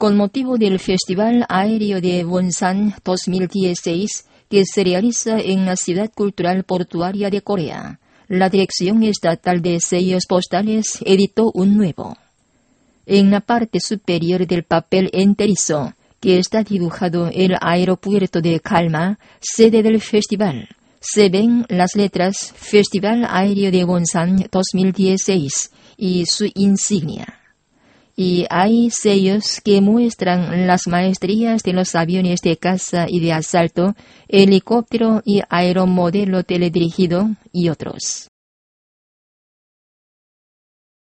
con motivo del Festival Aéreo de Wonsan 2016 que se realiza en la Ciudad Cultural Portuaria de Corea, la Dirección Estatal de Sellos Postales editó un nuevo. En la parte superior del papel enterizo, que está dibujado el aeropuerto de Kalma, sede del festival, se ven las letras Festival Aéreo de Wonsan 2016 y su insignia. Y hay sellos que muestran las maestrías de los aviones de caza y de asalto, helicóptero y aeromodelo teledirigido y otros.